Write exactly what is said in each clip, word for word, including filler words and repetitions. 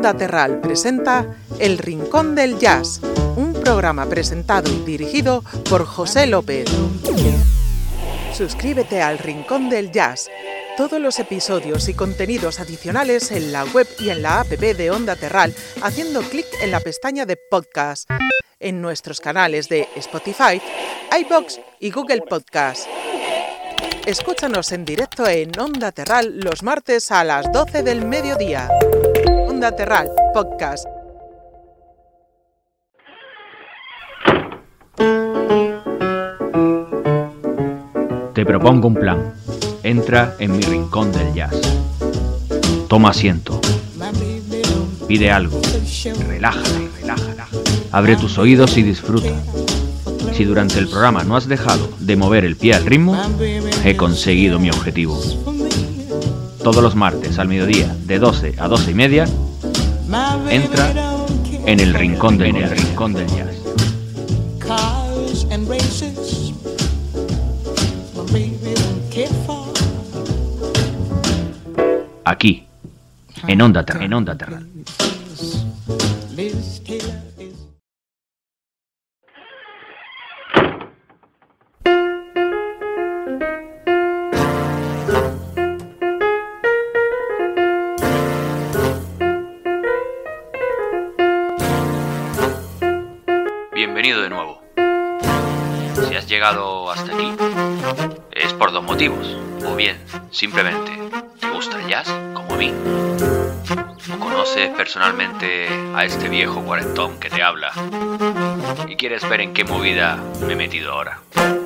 Onda Terral presenta El Rincón del Jazz, un programa presentado y dirigido por José López. Suscríbete al Rincón del Jazz. Todos los episodios y contenidos adicionales en la web y en la app de Onda Terral haciendo clic en la pestaña de podcast, en nuestros canales de Spotify, iVoox y Google Podcast. Escúchanos en directo en Onda Terral los martes a las doce del mediodía. Onda Terral Podcast. Te propongo un plan. Entra en mi rincón del jazz. Toma asiento. Pide algo. Relájate, relájate. Abre tus oídos y disfruta. Si durante el programa no has dejado de mover el pie al ritmo, he conseguido mi objetivo. Todos los martes al mediodía, de doce a doce y media, entra en el rincón del, en el rincón del jazz. Aquí, en Onda Terral, en Onda Terral. Bienvenido de nuevo. Si has llegado hasta aquí, es por dos motivos. O bien, simplemente, ¿te gusta el jazz, como a mí? ¿O conoces personalmente a este viejo cuarentón que te habla? Y quieres ver en qué movida me he metido ahora.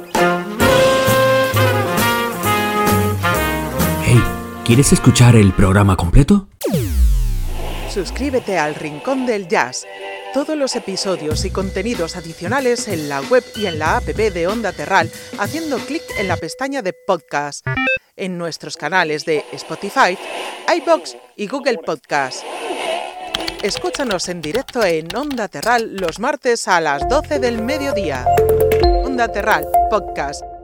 Hey, ¿quieres escuchar el programa completo? Suscríbete al Rincón del Jazz. Todos los episodios y contenidos adicionales en la web y en la app de Onda Terral haciendo clic en la pestaña de podcast, en nuestros canales de Spotify, iVoox y Google Podcast. Escúchanos en directo en Onda Terral los martes a las doce del mediodía. Onda Terral Podcast.